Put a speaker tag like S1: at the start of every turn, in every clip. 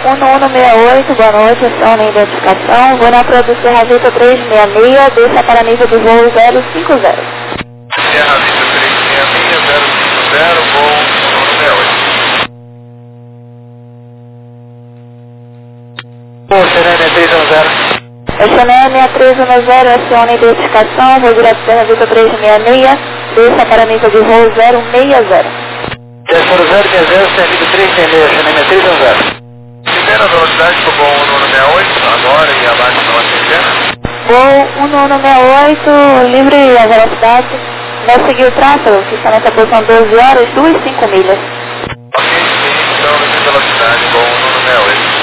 S1: 1168, boa noite, ação na identificação. Vou na produção Ravita 366, desça para nível de voo 050.
S2: Serra Vista 366, 050, voo 1168. Pô, Xanene 310.
S1: Xanene 310, ação na identificação. Vou direto Serra Vista 366, desça para nível de voo 060.
S2: Desce 060, Serra Vista 366, Xanene 310. Primeira velocidade para o voo 1168, agora e abaixo da centena.
S1: Voo 1168, livre a velocidade. Vai seguir o tráfego, que está nessa posição 12 horas, 2,5 milhas.
S2: Ok, então livre velocidade, voo 1168.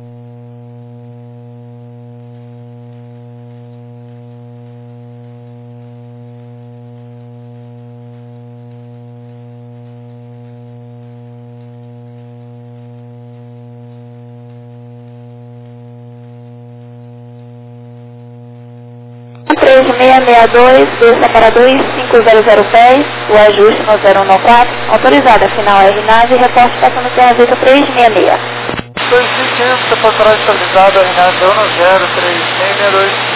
S1: Três 662, desça para 25000 pés, o ajuste no 0194, autorizada, final RNAV, reporte passando Serra Vista 366.
S2: 2500, patrulha estabilizada, RNAV 103662.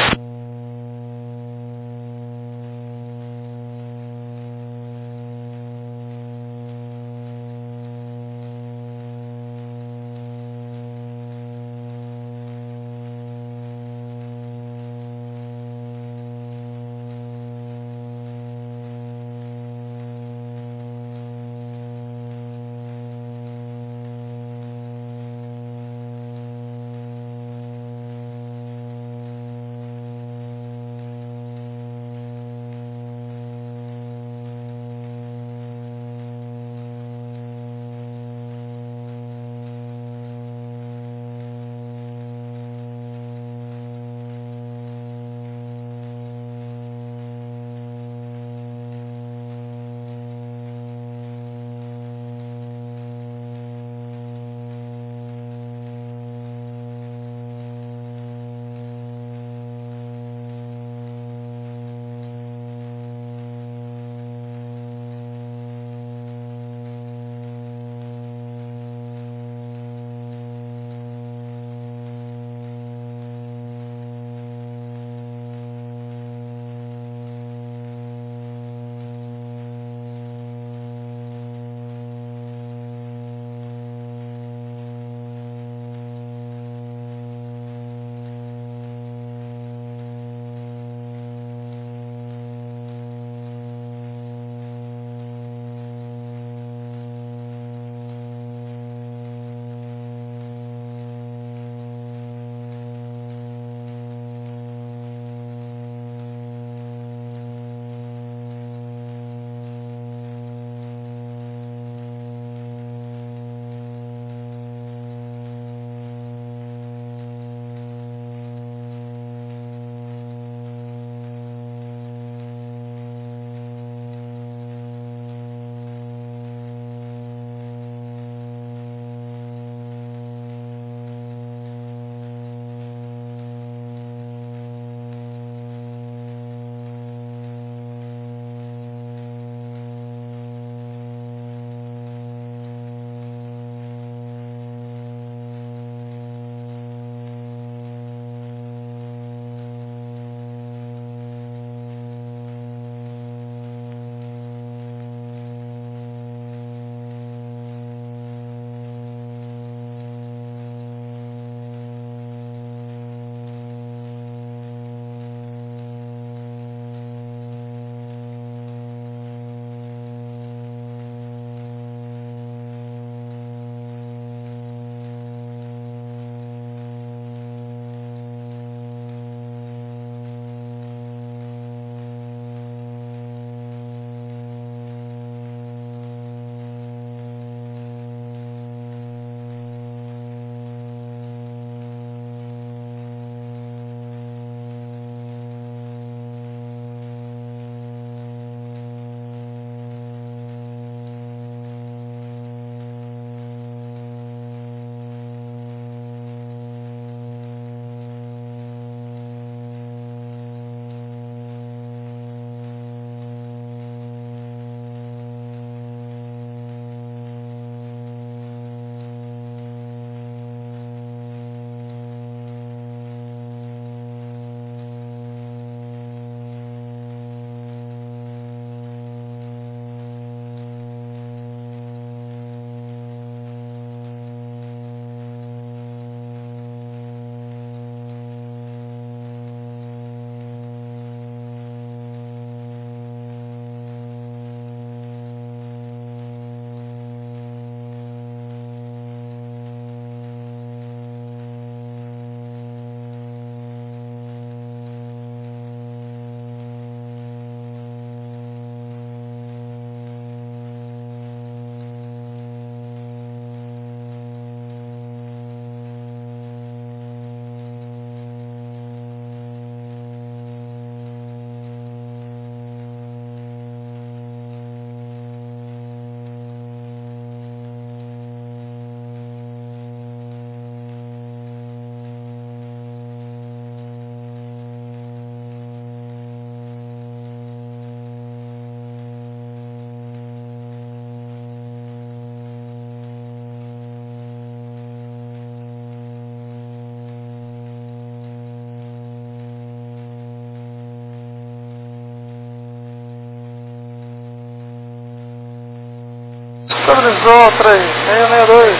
S2: Estabilizou 3662.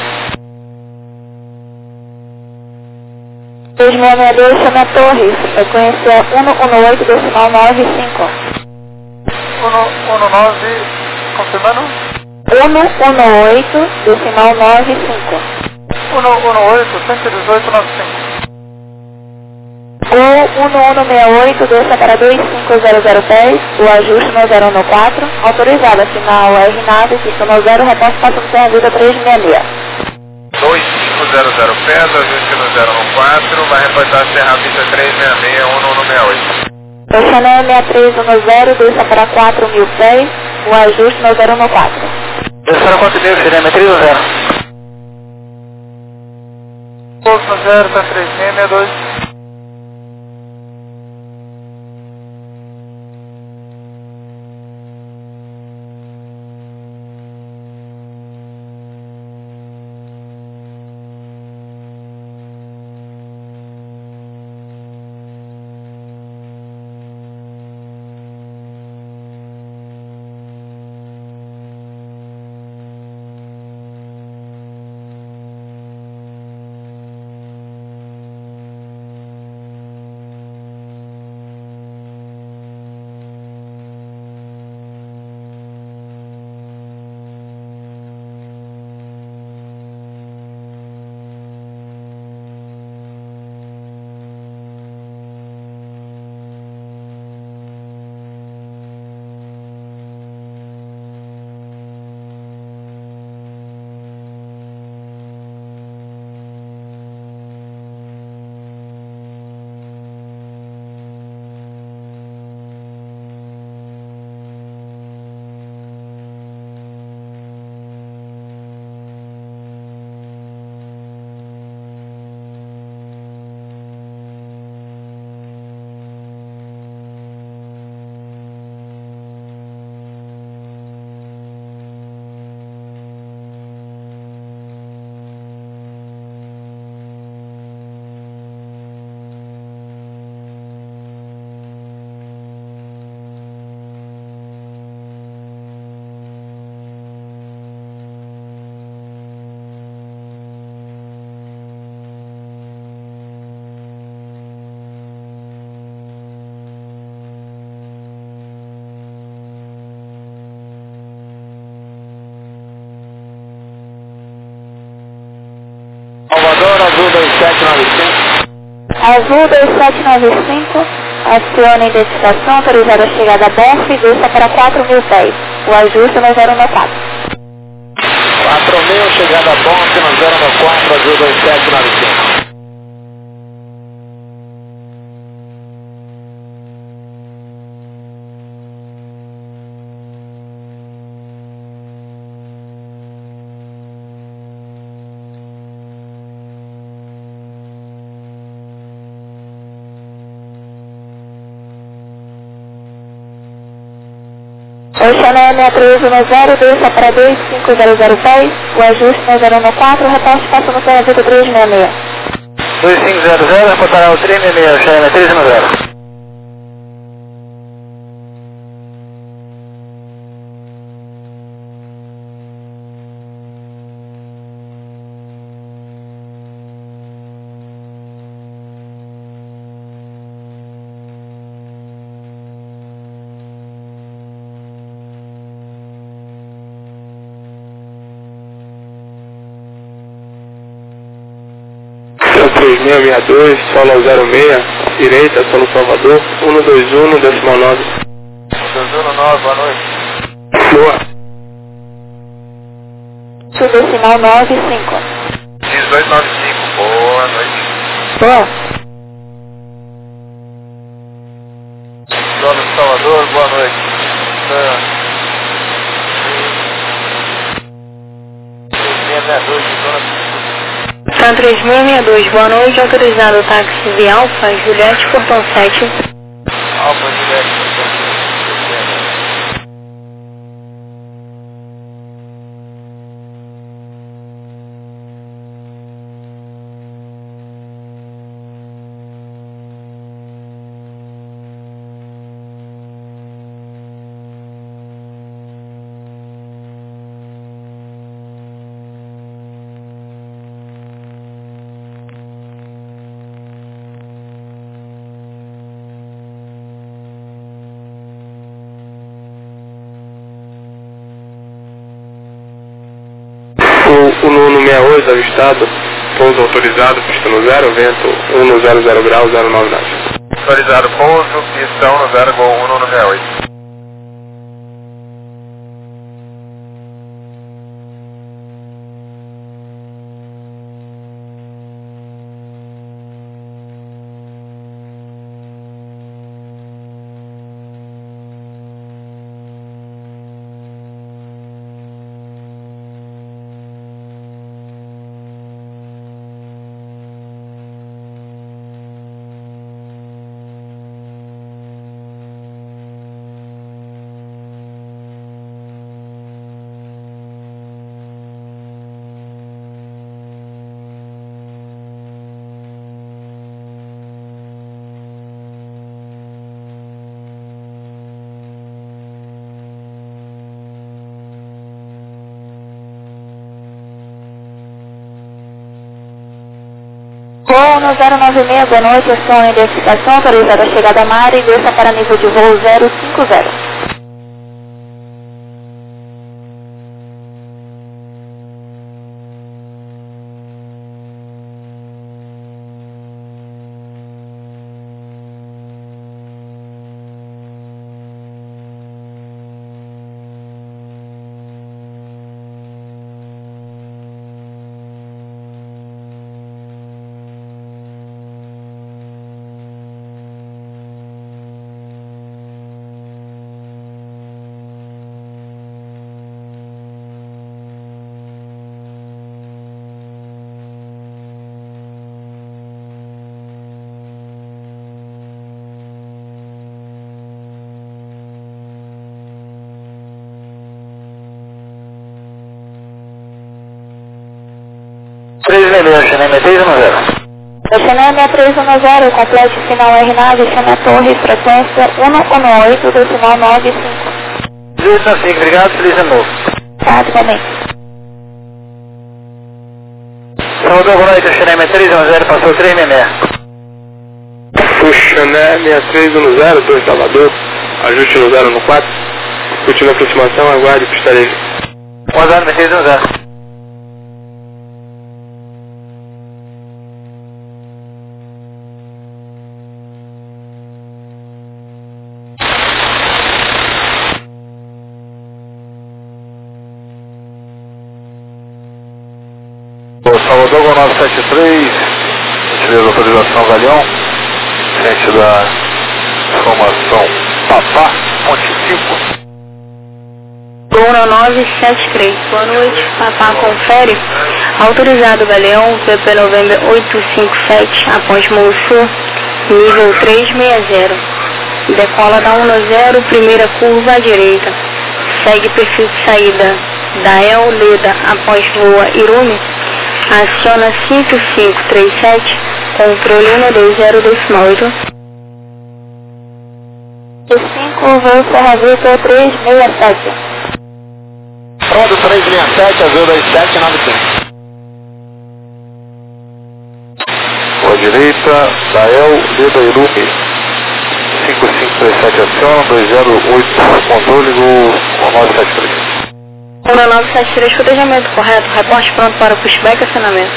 S1: 3662, chama Torres. Frequência 118, decimal 95.
S2: 119, confirmando?
S1: 118, decimal 95.
S2: 118, 11895.
S1: O 1168, desça para 25010, o ajuste no 014, autorizado, sinal R9, sistema 0, reposto passando sem a vida 366.
S2: 2500 pés, ajuste no 014, vai reportar Serra Vista 366, 1168.
S1: Chanel 6310, desça para 4000 pés, o ajuste no 014.
S2: Desceram quanto mil, Serena 310. Pouco no 0, tá 3662. Salvador, Azul 2795.
S1: Azul 2795, aciona a identificação, autorizada a chegada a bordo e desça para 4000 pés, o ajuste no 014.
S2: 4000, chegada a ponte no 094, Azul 2795.
S1: O Chanel 6310, desça para 25010 pés, o ajuste no 014, reposte passando pela vida 366.
S2: 2500, reportará o 366, Chanel 310.
S3: São 3662, solo 06, direita, solo Salvador, 121, decimal 9.
S2: 219, boa noite.
S3: Boa.
S1: Sul decimal 95.
S2: 1895, boa noite.
S1: Boa.
S2: Zona de Salvador, boa noite.
S1: São 3662, boa noite, autorizado o táxi de Alfa, Juliette, Portão 7.
S2: Alfa, Juliette, Portão 7.
S3: o Nuno 68 avistado, pouso autorizado, pista no 0, vento 1 graus, 09 nave.
S2: Autorizado pouso, pistão no 0, gol 1 no 68.
S1: Voo no 096, boa noite, ação e identificação, autorizada a chegada à área e desça para nível de voo 050.
S2: Xeneme 310.
S1: Xeneme 310, complete final RNAV, chame a torre, frequência 118, decimal 95.
S2: 1895, obrigado, feliz ano novo.
S1: Tá, igualmente.
S2: Salvador, boa noite, Xeneme 310, passou 366.
S3: Xeneme 6310, 2 Salvador, ajuste no 0 no 4, continua a aproximação, aguarde pista livre.
S2: 1 310. Salvador, Gol 973, tirei a autorização Galeão, frente da formação Papá, Ponte 5.
S4: Gol 973, boa noite, Papá confere, autorizado Galeão, PP November 857, após Monsul, nível 360, decola da 10, primeira curva à direita, segue perfil de saída da El Leda após voa Irumi, aciona 5537, controle 12028.
S1: 5, voo Serra Vitor 367.
S2: Pronto, 367, azul 2795. Boa direita, Dael, Leda Irumi, 5537 aciona, 208, controle, gol 973.
S4: 973, cotejamento correto, reporte pronto para o pushback e acionamento.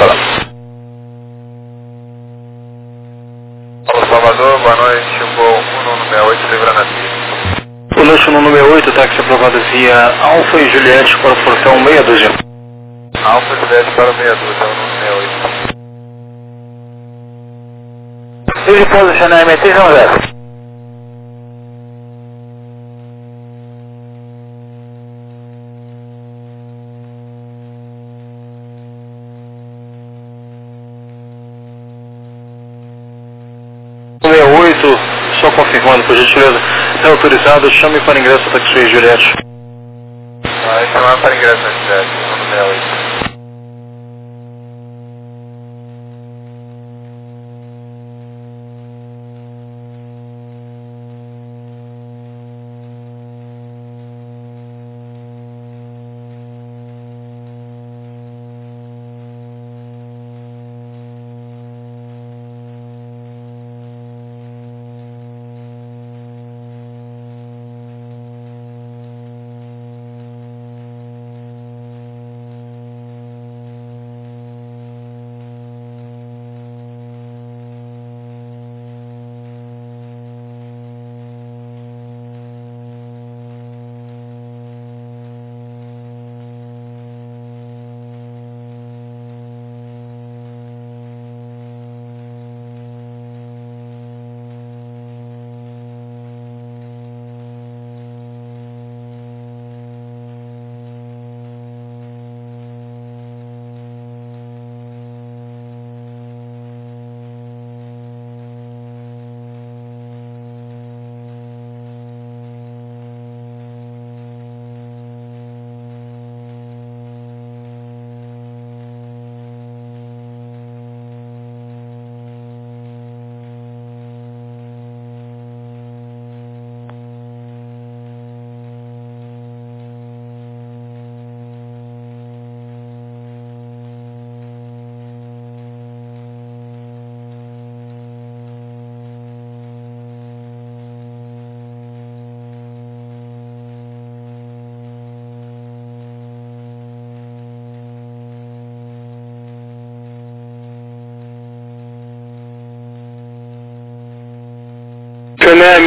S2: Salvador, boa noite, voo 168, livrando a pista.
S5: Boa noite, no número 8, táxi aprovado via Alfa e Juliette para portão meia dúzia.
S2: Alfa e Juliette para meia dúzia, no 68. Ele posiciona M310.
S5: Só confirmando, por gentileza, é autorizado, chame para ingresso da Taxi Juliette.
S2: Chamar para ingresso na Juliette, no 68.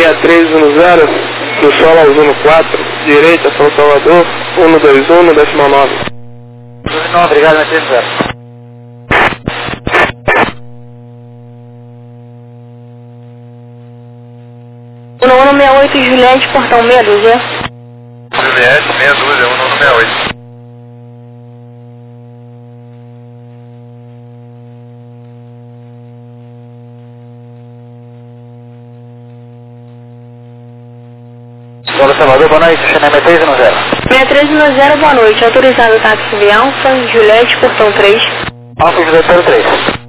S3: 6310, do Sol ao Zuno 4, direita, São Salvador, 121, decimal 9.
S2: Não, obrigado, na 30.
S4: 1168 Juliette, portão meia dúzia.
S2: Juliette, meia dúzia, 1168. Solo Salvador, boa noite, Xaneme 310.
S4: 6310, boa noite. Autorizado o táxi de Alfa, Juliette, portão 3.
S2: Alfa Juliette 03.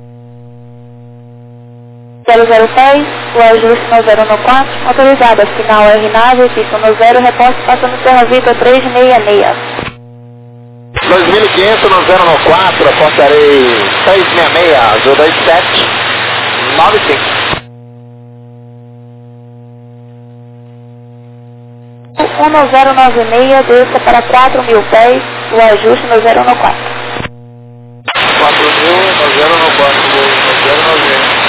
S1: 0010, o ajuste no 014, autorizado, sinal R9, pista no 0, reposte passando Serra Vitor 366.
S2: 2500 no 094, apontarei 666, azul 2795.
S1: 1096, desça para 4.000 pés, o ajuste no 014.
S2: 4.000 no 094, no 090.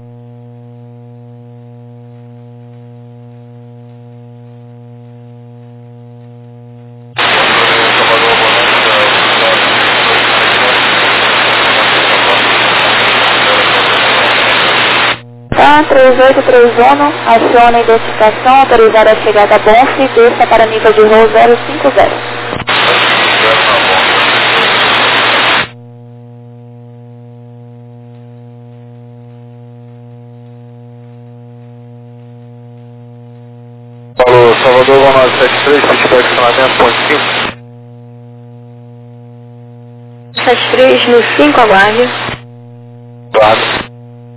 S1: Tá, 3831, aciona a identificação, autorizada a chegada a Bonfe, desça para nível de voo 050.
S2: Alô, Salvador 1973, feedback estacionamento, ponto 5.
S4: 73 no 5, aguarde.
S2: Claro.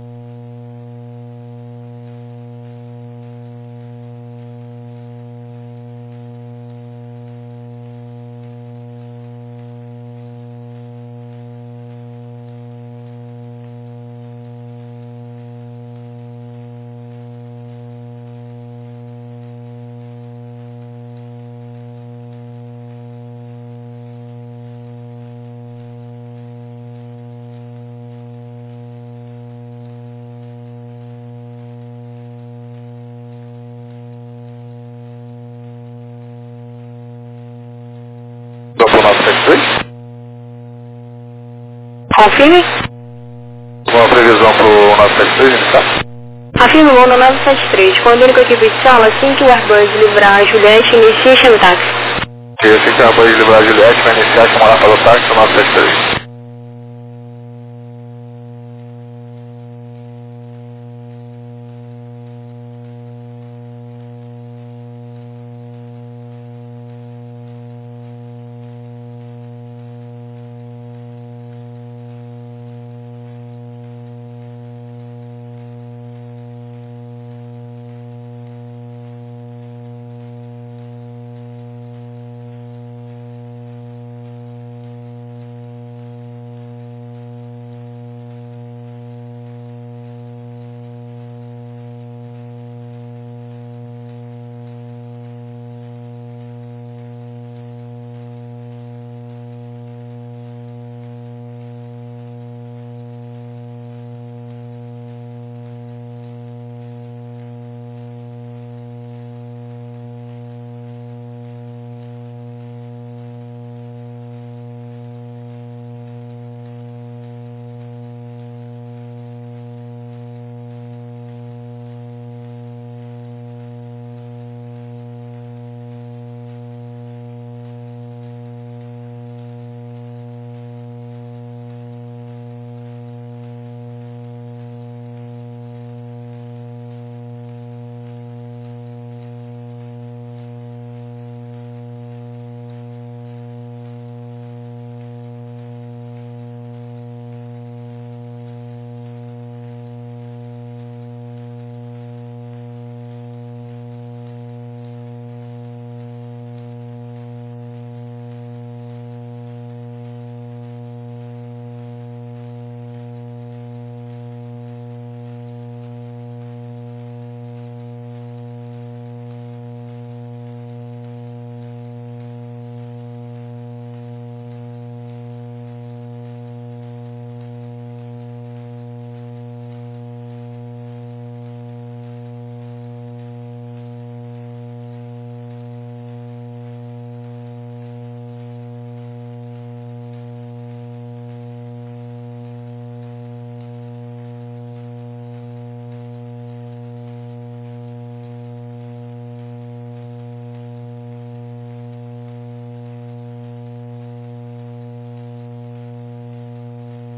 S2: Doplo 973.
S4: Confirme.
S2: Uma previsão pro 973, tá?
S4: Afirma o London 973. Combine com a equipe de sala, assim que o Airbus livrar a Juliette, inicie chame o táxi.
S2: E assim que a Airbus livrar a Juliette, vai iniciar chamar lá para o táxi 973.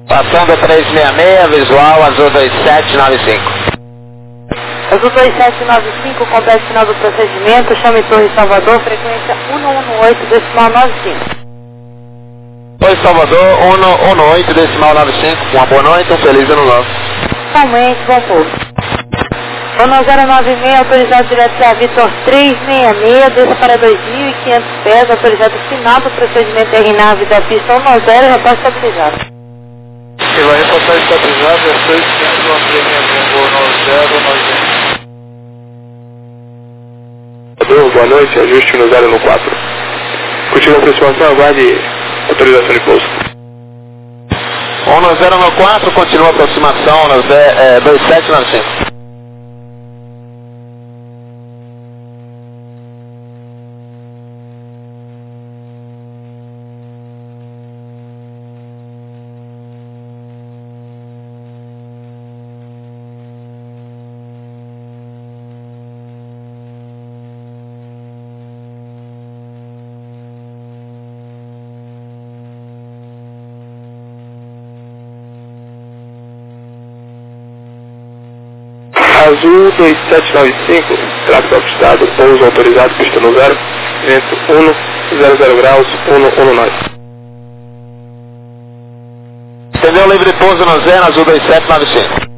S2: Passando 366, visual, azul 2795.
S1: Azul 2795, complete final do procedimento, chame Torre Salvador, frequência 118, decimal 95.
S2: Torre Salvador, 118, decimal 95. Uma boa noite, um feliz ano novo.
S1: Somente, bom povo. Ono 096, autorizado direto a Vitor 366, desça para 2.500 pés, autorizado final do procedimento RNAV da pista 10, repasse estabilizado.
S5: Ele vai repassar estabilizado, é 600, uma 366,
S3: Boa noite, ajuste no 0 no 4. Continua a aproximação, aguarde autorização de pouso.
S2: 1094, continua a aproximação, 2795.
S3: Azul 2795, tráfego ajustado, pouso autorizado, pista no 0, vento 1, 00 graus, 119.
S2: Entendeu? Livre pouso no 0, azul 2795.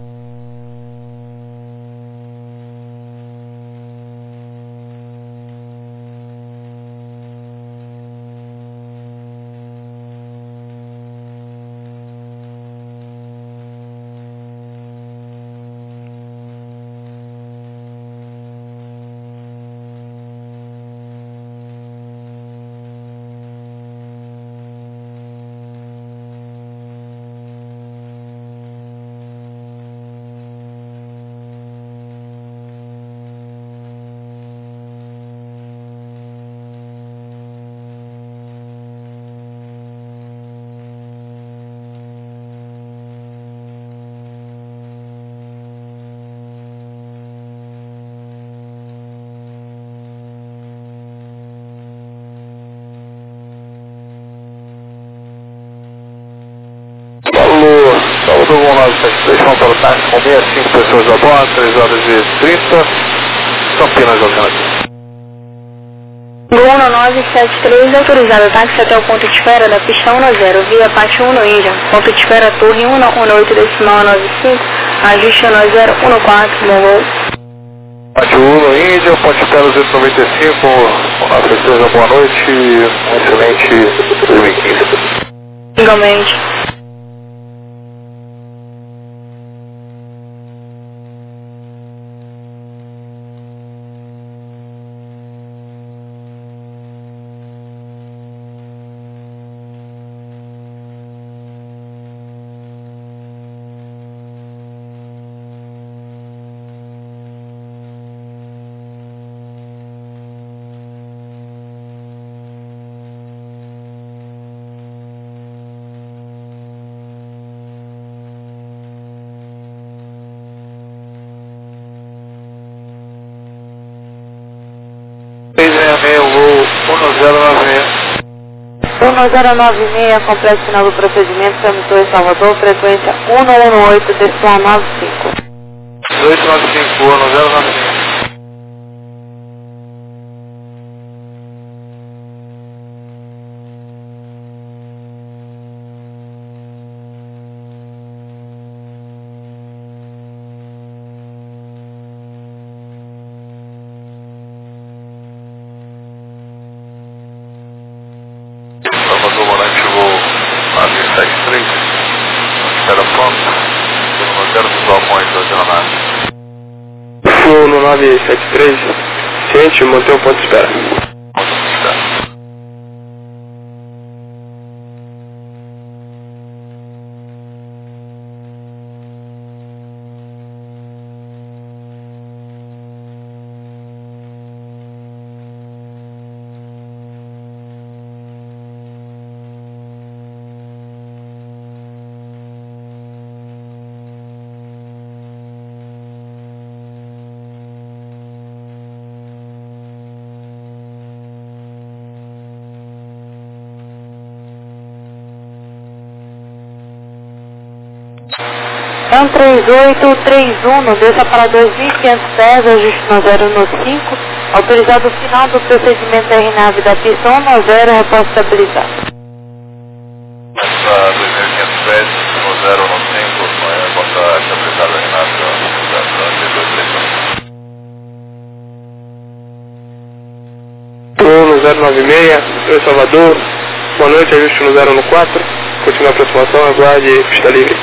S5: Salvador 1973, vão para o táxi com 65 pessoas a bordo, 3 horas e 30, Campinas alternativa.
S4: Gol 1973, autorizado táxi até o ponto de espera da pista 10, via Pátio 1 no Índia, ponto de espera Torre 118, decimal 95, ajuste 1014, bom voo.
S5: Pátio 1 no Índia, ponto de espera 295, olá pessoas, boa noite, um excelente 2015.
S4: Igualmente.
S5: Voo
S1: 1096, complete final do procedimento, chame Torre Salvador, frequência 118, decimal 95.
S5: 1895, 1095. Salvador Volante, voo 973, espera pronto, número 0, visual com 809.
S3: Voo no 973, ciente, manter o ponto de espera.
S5: Ponto de espera.
S1: 13831, desça para 2.500 pés, ajuste no 0 no 5, autorizado o final do procedimento RNAV da pista 190, reposto estabilizado.
S5: Para 2.500 pés, no 0 no 5, reposto estabilizado RNAV da
S3: 096, em Salvador, boa noite, ajuste no 0 no 4, continua a aproximação, aguarde, pista livre.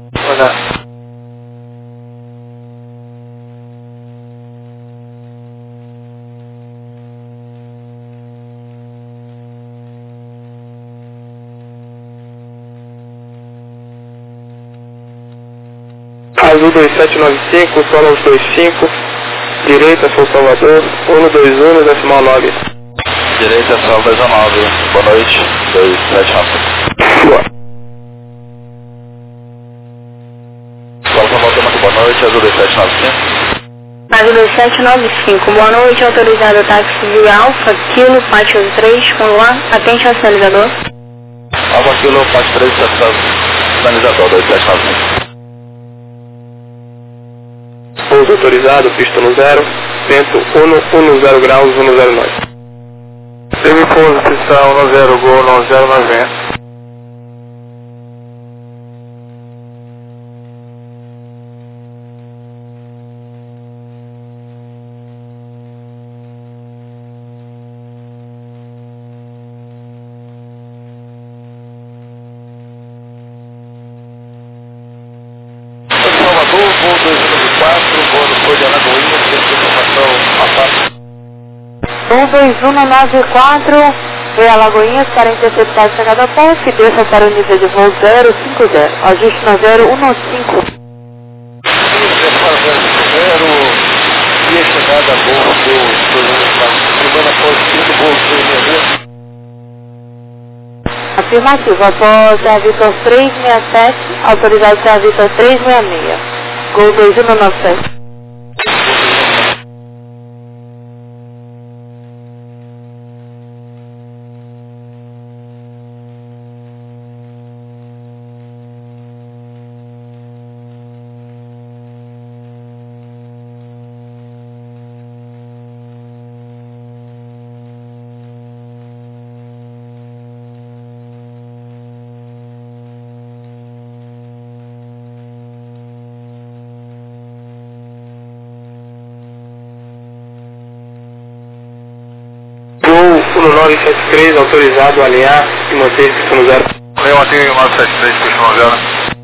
S3: Azul 2795, Solos 25, direita, São Salvador, 121, decimal 9.
S5: Direita, Sol 19, boa noite, 279.
S3: Boa.
S5: Sol Salvador, muito boa noite, Azul 2795.
S4: Azul 2795, boa noite, autorizado táxi via Alfa, Kilo, Pátio 3, com Luar, atente ao sinalizador.
S5: Alfa, Kilo, Pátio 3, sinalizador, 2795.
S3: Pouso autorizado, pista no 0, vento 110 graus, 109.
S5: Semipouso, pista 10, gol 9090. Salvador, voo 294, voo no Foi de Alagoinhas, tem informação a parte.
S1: 12194, veio a Lagoinhas para interceptar a chegada PEF, desça para o nível de voo 050, ajuste no 015.
S5: E a chegada a voo do semana após o voo 366.
S1: Afirmativo, após a Vitor 367, autorizado a Vitor 366, Gol 2197.
S3: Voo 1973, autorizado a alinhar e manter pista no 0.
S5: Eu mantenho 1973, pista no 0.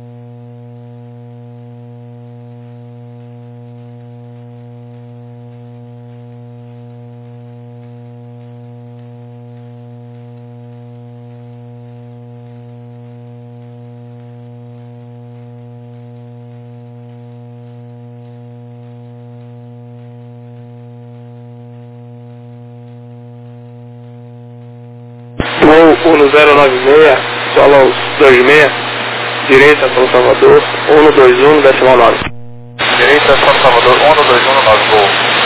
S3: Voo 1096, Solos 26, direita, São Salvador, 121, decimal 9.
S5: Direita, São Salvador, 121, voo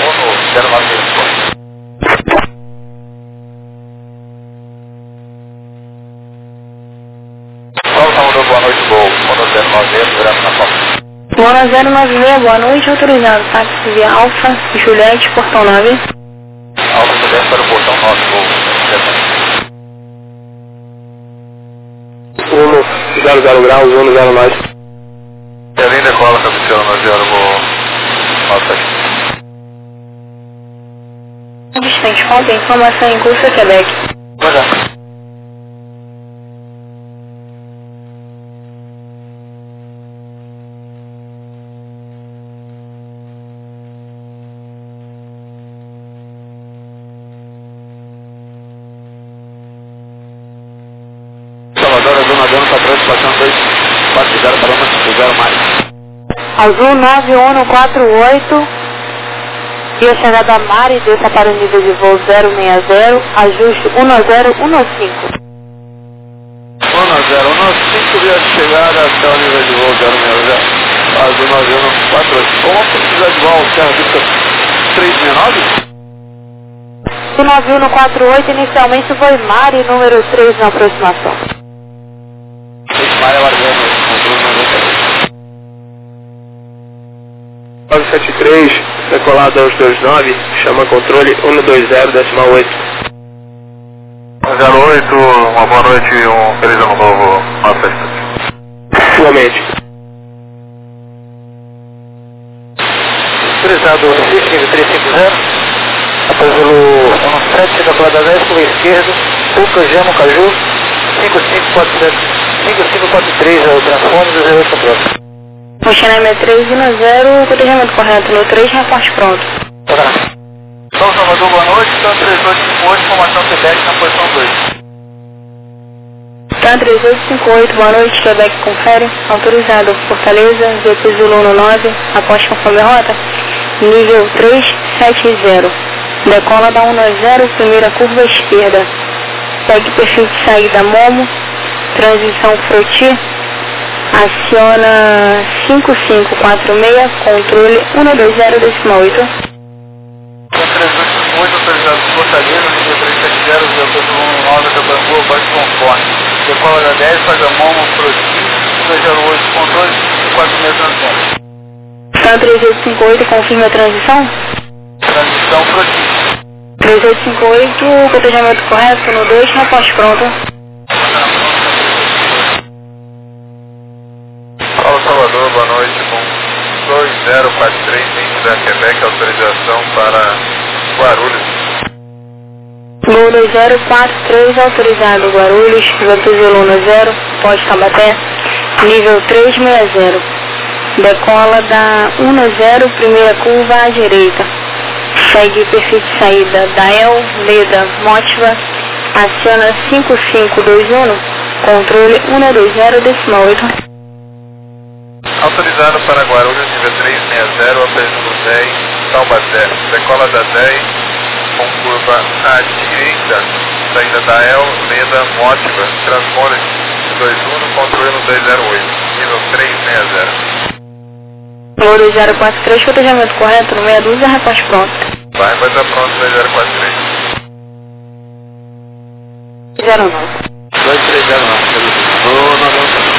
S5: 1095. São Salvador, boa noite, voo 1096, direto na porta.
S4: Mora 096, boa noite, autorizado táxi via Alfa, Juliette, Portão 9.
S5: Alfa Juliette para o Portão 9, voo
S3: 100 graus, 109.
S5: É linda cola, capitão, no 0, voo 97.
S4: Distante, falta informação em curso, Quebec.
S5: Pois é. Salvador, Azul Navegando, está passando 2, 4 0 para 1, mais.
S1: Azul 9148, via chegada Mari, desça para o nível de voo 060, ajuste 1015.
S5: 1015, via chegada até o nível de voo 060. Azul 9148. Como precisar de voo, Serra Vista 369?
S1: O 9148 inicialmente foi Mari, número 3 na aproximação.
S5: Maria Largano, controle 98.
S3: 973, decolado aos 29, chama controle 120,8.
S2: 08, uma boa noite e um feliz ano novo, nossa estante.
S3: Igualmente.
S2: Autorizado o 350, após pelo 17 da Plada 10, pela esquerda, Tuca, Gemo, Caju, 5543 é o transfone do 08 controle.
S4: Roxinha 310, cotejamento correto no 3, reporte pronto.
S2: São Salvador, boa noite, São 3858, formação Quebec na posição 2.
S4: São 3858, boa noite, Quebec confere, autorizado Fortaleza, VP Zulu 9, após conforme a rota, nível 370, decola da 190, primeira curva esquerda, segue perfil de saída Momo, transição Froti, aciona 5546, controle 120,8.
S2: São 3858, autorizado Fortaleza, nível 370, VP Zulu 9, da Bambu, abaixo conforme. Decola da 10, faz a Momo, Froti, 208, controle, 56 transfone.
S4: São 3858, confirma a transição?
S2: Transição Froti.
S4: 3858, cotejamento correto no 2, reposte pronto.
S2: Paulo Salvador, boa noite, com 2043, link da Quebec, autorização para Guarulhos.
S4: Gol 2043, autorizado Guarulhos, VP Zulu 0, pode Tabaté, nível 360, decola da 190, primeira curva à direita. Segue perfil de saída Dael, Leda, Motiva, aciona 5521, controle 120,8.
S2: Autorizado para Guarulhos, nível 360, apresento 10, Taubaté, decola da 10, com curva à direita, saída Dael, Leda, Motiva, transpone 21, controle 208, nível 360.
S4: Gol 2043, cotejamento correto no 62, reposte pronto.
S2: Vai estar pronto 2043.
S4: 09.
S2: 2309,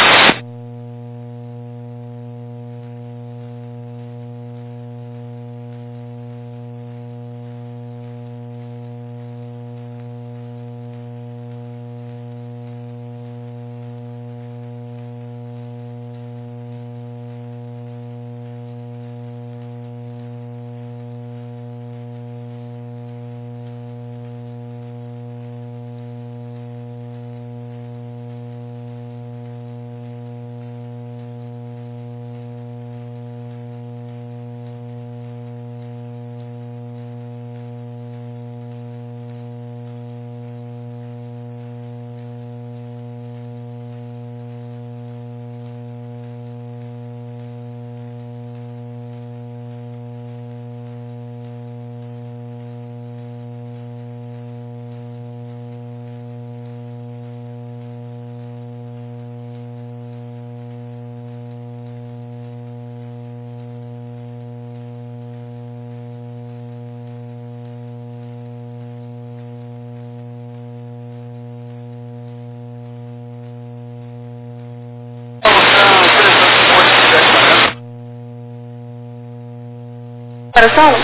S4: Operação?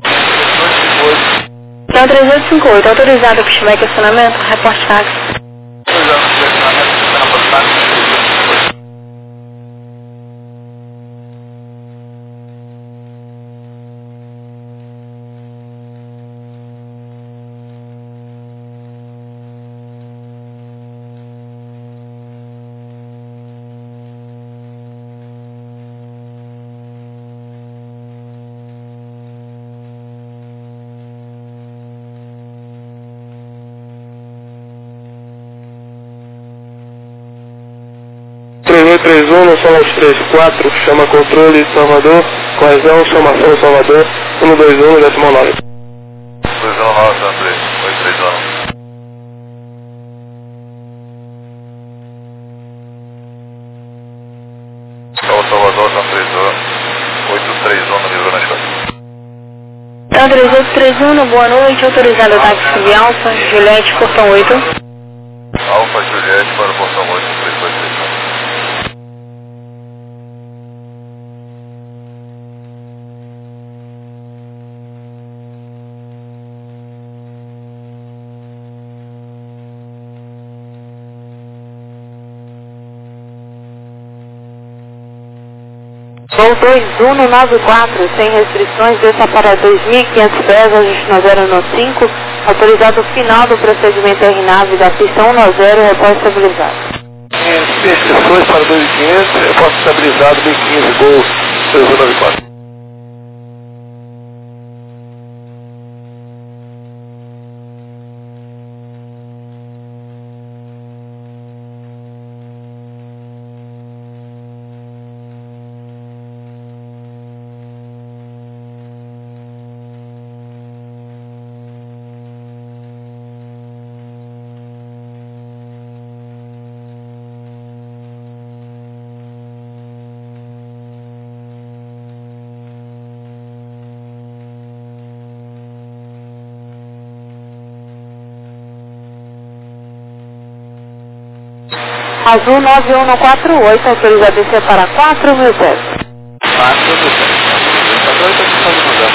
S4: Então 3858, autorizado para estiver questionamento, reporte táxi.
S3: no São 34, chama controle Salvador, correção, chamação Salvador, 121, 19.
S2: 219, André, 839. Salvador, São 831 no livro na escola.
S4: Então 3831, boa noite, autorizado o táxi Sub Alfa, Juliette, portão 8.
S2: Alfa Juliette para o portão 8, 3231.
S1: Voo 2194, sem restrições, desça para 2.500 pés, ajuste no 015, autorizado o final do procedimento RNAV da pista 190, repórter estabilizado.
S5: Restrições para 2.500, repórter estabilizado, B15, Gol 3194.
S1: Azul 9148, autorizado a descer para 4.000 pés.
S5: 4.000 pés. Agora está fazendo mudar.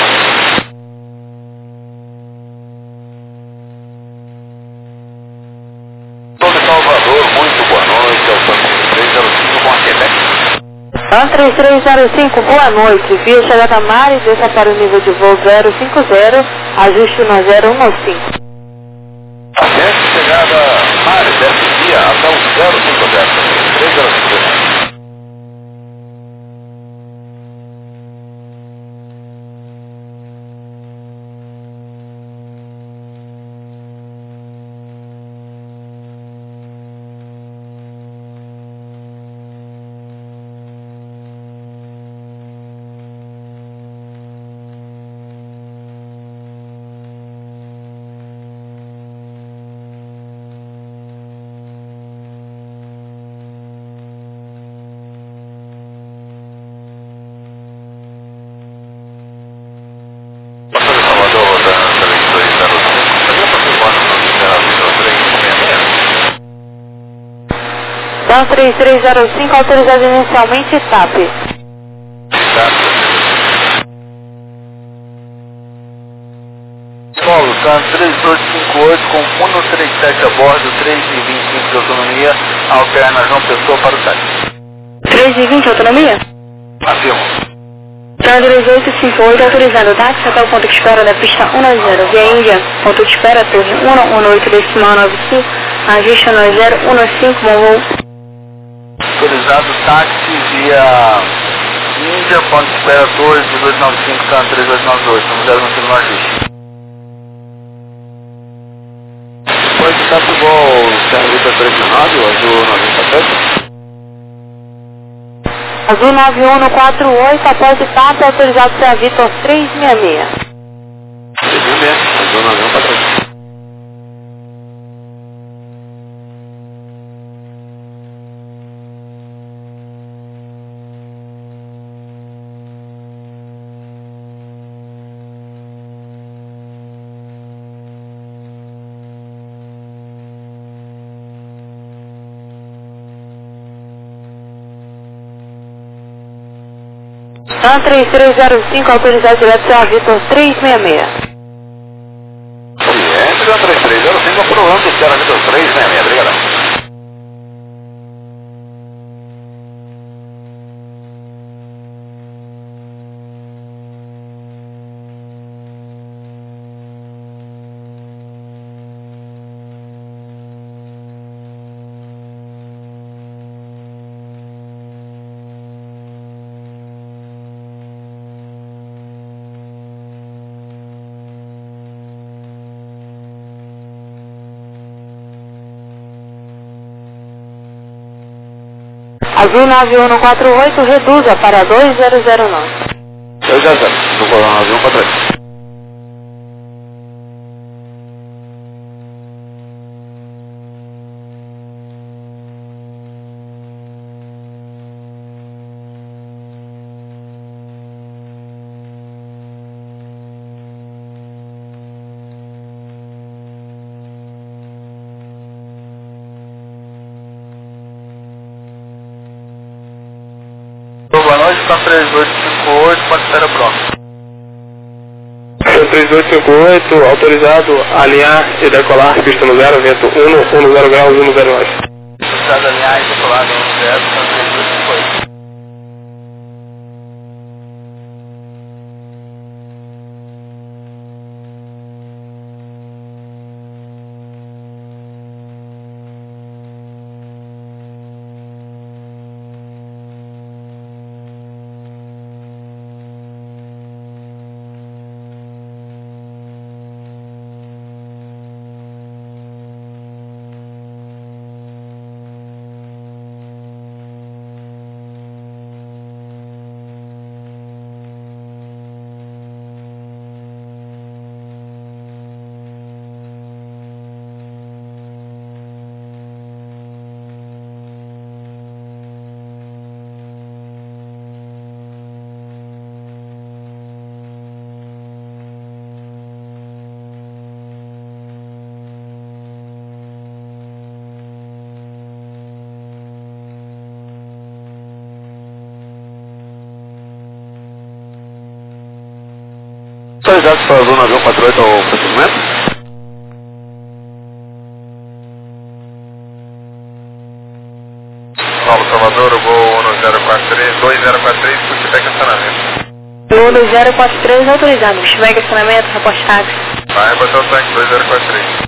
S5: Todo Salvador, muito boa noite, ao São 3305 com a Quebec.
S1: São 3305, boa noite. Via chegada Mari, desça para o nível de voo 050, ajuste no 015.
S5: Agente chegada Mari, desce via até o 050, 305.
S1: São 3305, autorizado inicialmente TAP.
S5: Solo, TAM 3858 com Uno 37 a bordo, 3,25 de autonomia, alterna João Pessoa para o táxi.
S4: 3,20 autonomia?
S5: Afirmo.
S4: TAM 3858, autorizado o táxi até o ponto de espera da pista 190, via Índia, ponto de espera, torre 118, decimal 95, ajuste no 015, bom voo.
S5: Autorizado táxi via Índia, ponto de espera, torre 1895, TAM 3898, no 015 no ajuste. Depois de Tato Gol, Servita 39, Azul 97.
S1: Azul 9148, após o TAP, autorizado a Vitor 366.
S5: Azul 9143.
S1: TAM 3305, autorizado direto a Vitor 366.
S5: Entre o 3305, aprovando o Sierra Vitor 366, obrigado.
S1: Azul 9148, reduza para 2009.
S5: Eu já sei, estou falando Azul 143. Boa noite, está 3858, pode espera pronto.
S3: 3858, autorizado a alinhar e decolar, pista no 0, vento 10 graus, 109.
S5: Autorizado a alinhar e decolar no 0, está 3858. Autorizado para a zona 48 ao procedimento.
S2: Paulo Salvador, o voo 2043, pushback estacionamento.
S4: Voo 2043 autorizado. Pushback estacionamento, reporte táxi.
S2: Vai botar o tanque 2043.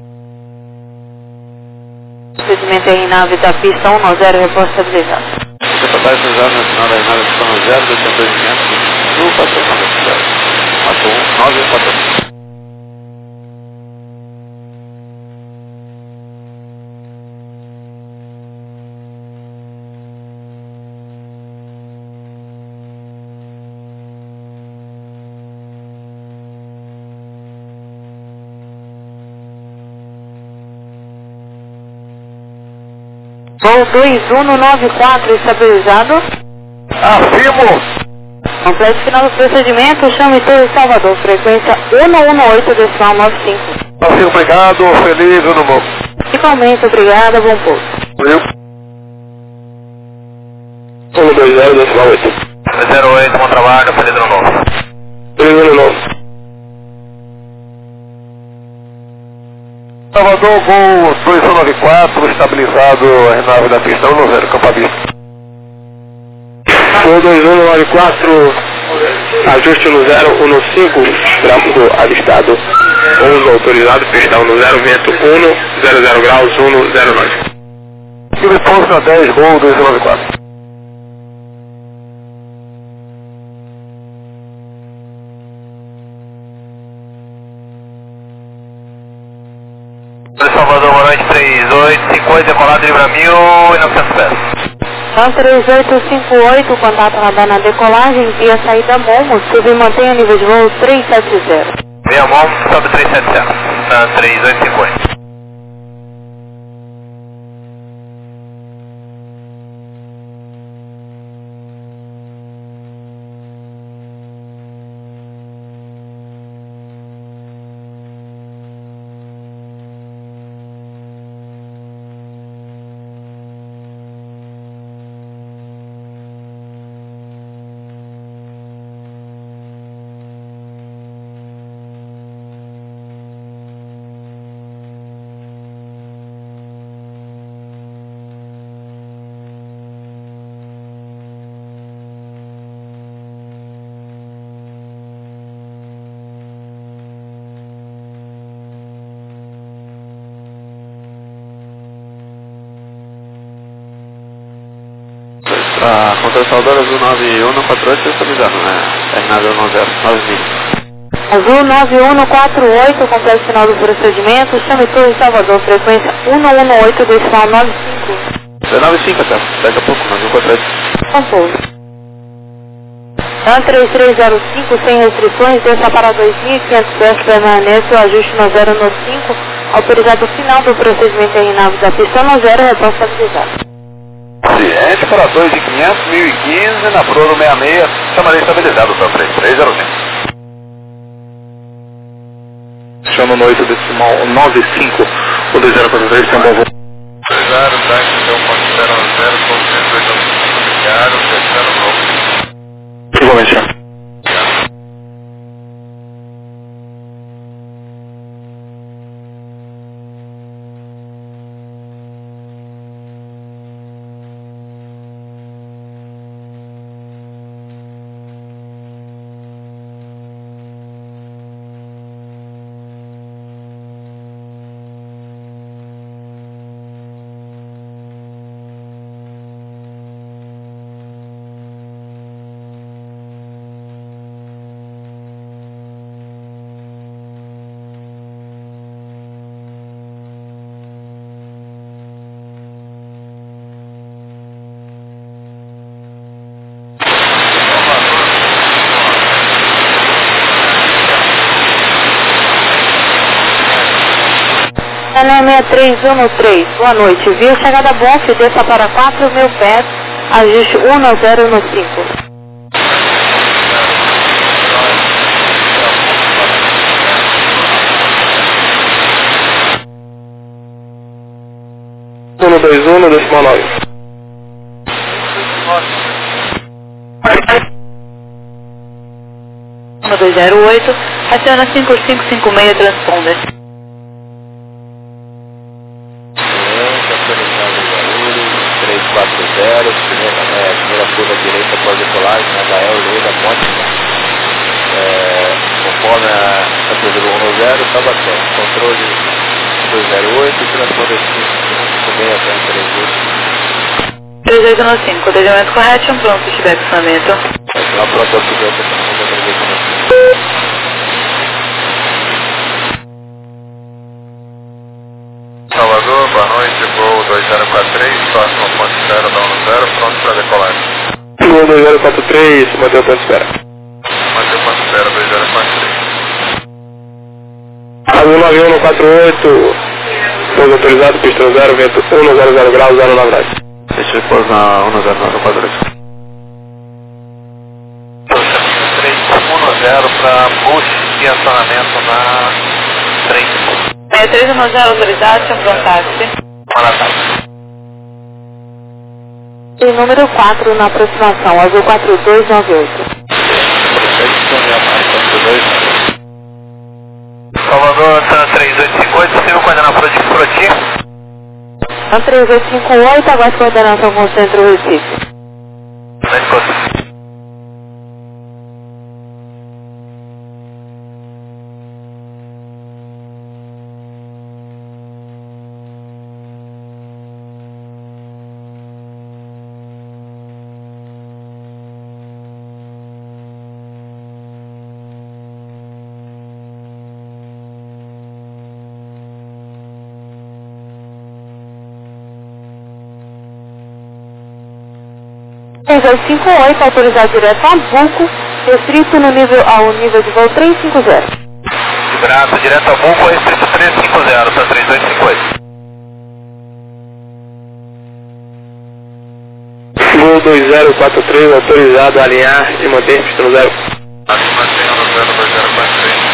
S1: Procedimento em nave da pista 190, reposto estabilizado.
S5: Secretário autorizado na final da nave pista 0, 225, no estacionamento. Matou 914.
S1: Voo 2194 estabilizado.
S5: Afirmo.
S1: Completo final do procedimento, chame Torre Salvador, frequência 118.95.
S5: Afirmo, obrigado, feliz ano novo.
S1: Igualmente, obrigada, bom pouso.
S5: Viu?
S3: 120,
S2: 08, bom trabalho, feliz ano novo.
S3: Feliz ano novo.
S5: Salvador, voo 2194, estabilizado a nave da pista 190, campo aberto.
S3: Voo 2194, ajuste no 015, tráfego avistado. Pouso autorizado, pista 10, vento 1, 00 graus, 109.
S5: Tive pouso na 10, voo 2194.
S2: Salvador, boa noite, 3858, decolado de Libra 1900 pés.
S1: 3858, contato radar na decolagem, via saída Momo, sub e mantenha nível de voo 370.
S2: Via mão, sobe 370, na 3858.
S5: A contrasalvadora azul 9148 estabilizado, né? Terminado 109000.
S1: Azul 9148, completo final do procedimento, chame Torre Salvador, frequência 118, decimal 95.
S5: 95 até, daqui a pouco, 9148.
S1: Bom pouso. 3305, sem restrições, desça para 2.500 pés, permanece o ajuste no 095, autorizado final do procedimento em nave da pista 10, reposto estabilizado.
S5: Ciente para 2 de 500, 1015, na Proro 66, chamarei estabilizado para 3305.
S3: Chama no 8 decimal 95, o 2043, tem um bom voo.
S2: Autorizado, táxi, então, 010, com 102 obrigado, fechando o novo.
S3: Igualmente, senhor.
S1: Ana 6313, boa noite. Via chegada Bonf, desça para 4.000 pés, ajuste 1015.
S3: Uno 21, decimal 9.
S1: 208, aciona 5556 transponder.
S5: Primeira curva direita pode decolagem, na Gael, Leda, Monte, conforme a 010, Tabaté, controle 208, transponder 5556 até
S1: 3895, codejamento correto, pronto, estiver equipamento.
S5: Na própria subida,
S2: Salvador, boa noite, voo 2043, próximo ponto de espera da 10, pronto para decolagem.
S3: Voo 2043, mantém o ponto de espera.
S2: Mantém o ponto de espera 2043.
S3: Avião 9148, pouso autorizado, pista 0, vento 100 graus, 09 graus.
S5: Deixa eu pôr na 10942. 310 para push e acionamento na 3.
S1: 6310 autorizado, pronto, táxi.
S5: Para táxi.
S1: E número 4 na aproximação, azul 4298.
S2: Salvador, Santa 3858, possível coordenar por aqui?
S1: A 3858, aguarde coordenação com o centro Recife.
S2: Sim.
S1: 258, autorizado direto a Buco, restrito no ao nível de voo 350.
S2: Liberado direto a Buco, restrito 350 para 3858.
S3: Voo 2043, autorizado a alinhar e manter pista no 0.
S2: Mantém no 2043.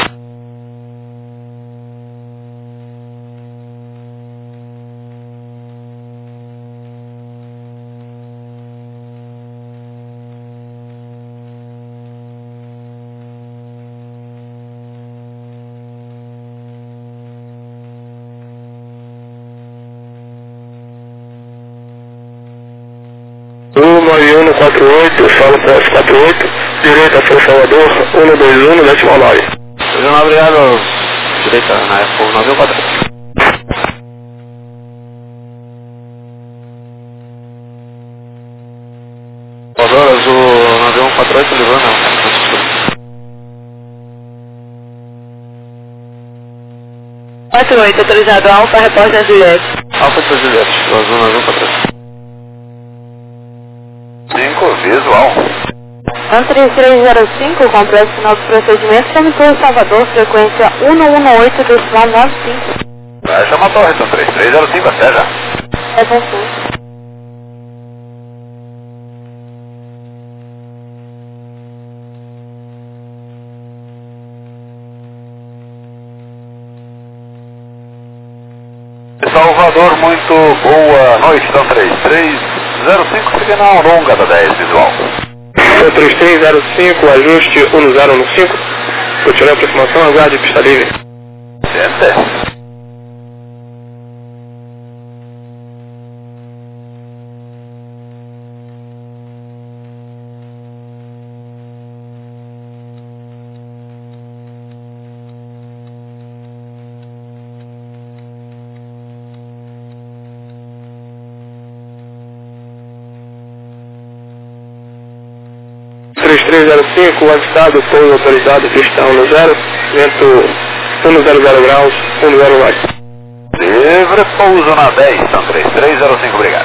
S3: Voo 9148, solo posto 48, direita a São Salvador, 121, decimal 9.
S5: Obrigado, direita na F 9148. Salvador, azul 9148, Livana.
S1: 48, autorizado Alfa, repórter Juliette.
S5: Alfa de Juliette, azul 9148.
S2: 5, visual.
S1: 13305, complexo final do procedimento, Comitê Salvador, frequência 118, decimal 95.
S2: Vai chamar a torre, são 3305, até já.
S1: É bom.
S2: Salvador, muito boa noite, são 3305, fica na longa da 10, visual.
S3: 3305, ajuste 1015, continue a aproximação, aguarde pista livre.
S2: Gente.
S3: o avistado, pouso autorizado, pista 10, vento 100 graus, 109.
S2: Livre pouso na 10, são 3305, obrigado.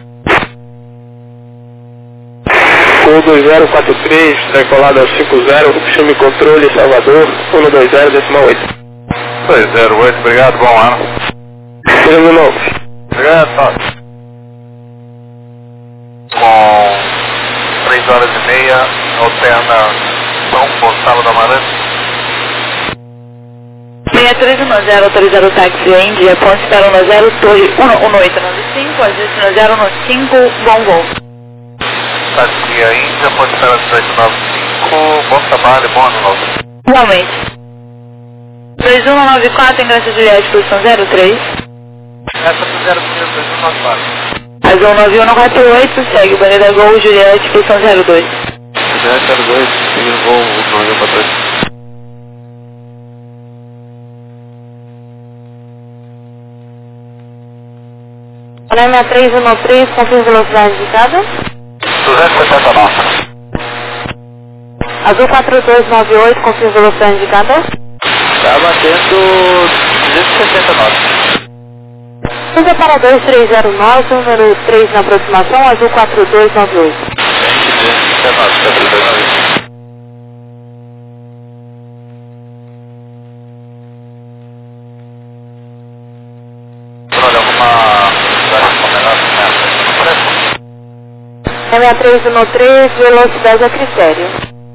S3: Voo 2043, decolado ao 50, chame controle, Salvador, 120, decimal 8.
S2: 208, obrigado, bom ano.
S3: Segundo novo.
S2: Obrigado, Todd. Com 3 horas e meia, alterna São Gonçalo da Amarante.
S1: 6310, autorizado o táxi Índia, ponte para 10, torre 11895, ajuste 015, bom voo.
S2: Táxi Índia, ponte para 1895, bom trabalho, bom ano novo.
S4: Igualmente. 2194, ingresso Juliette, posição 03.
S2: Essa pro 03, 2194.
S4: Azul 9198, segue Bandeira Gol, Juliette, posição 02.
S5: Juliette 02, seguindo voo, não para trás.
S1: Panamá 313, confirma velocidade indicada.
S2: 270 knots.
S1: Azul 4298, confirma velocidade indicada.
S2: Tá batendo 270 knots.
S1: Usa para 2309, número 3 na aproximação, azul 4298.
S2: 270 knots, tá 398.
S1: Panamá 313, velocidade a critério.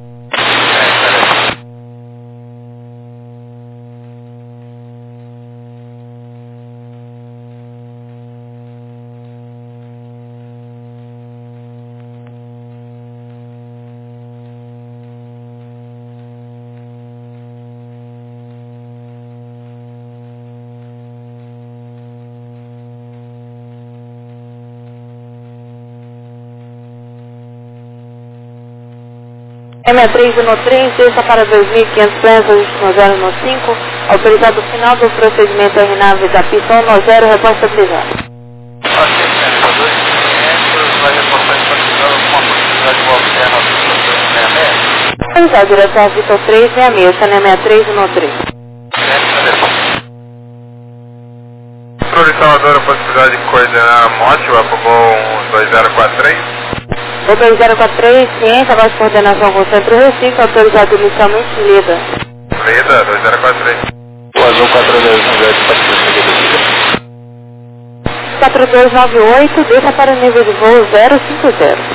S1: M313, desça para 2.500 pés, ajuste no 015, autorizado o final do procedimento RNAV da pista 10, resposta habilitada.
S2: Ok, 2.500, vai reportar estacionado com a possibilidade de volta terra na 366.
S1: Autorizado, direção Vitor 366, Sané 6313.
S2: Controlador, a possibilidade de coordenar a Mótiva para o voo 2043.
S1: O 2043, ciência, abaixo de coordenação com o Centro Recife, autorizado inicialmente Lida.
S2: Lida, 2043.
S5: O azul 4298, pode ser
S1: 4298, desça para o nível de voo 050.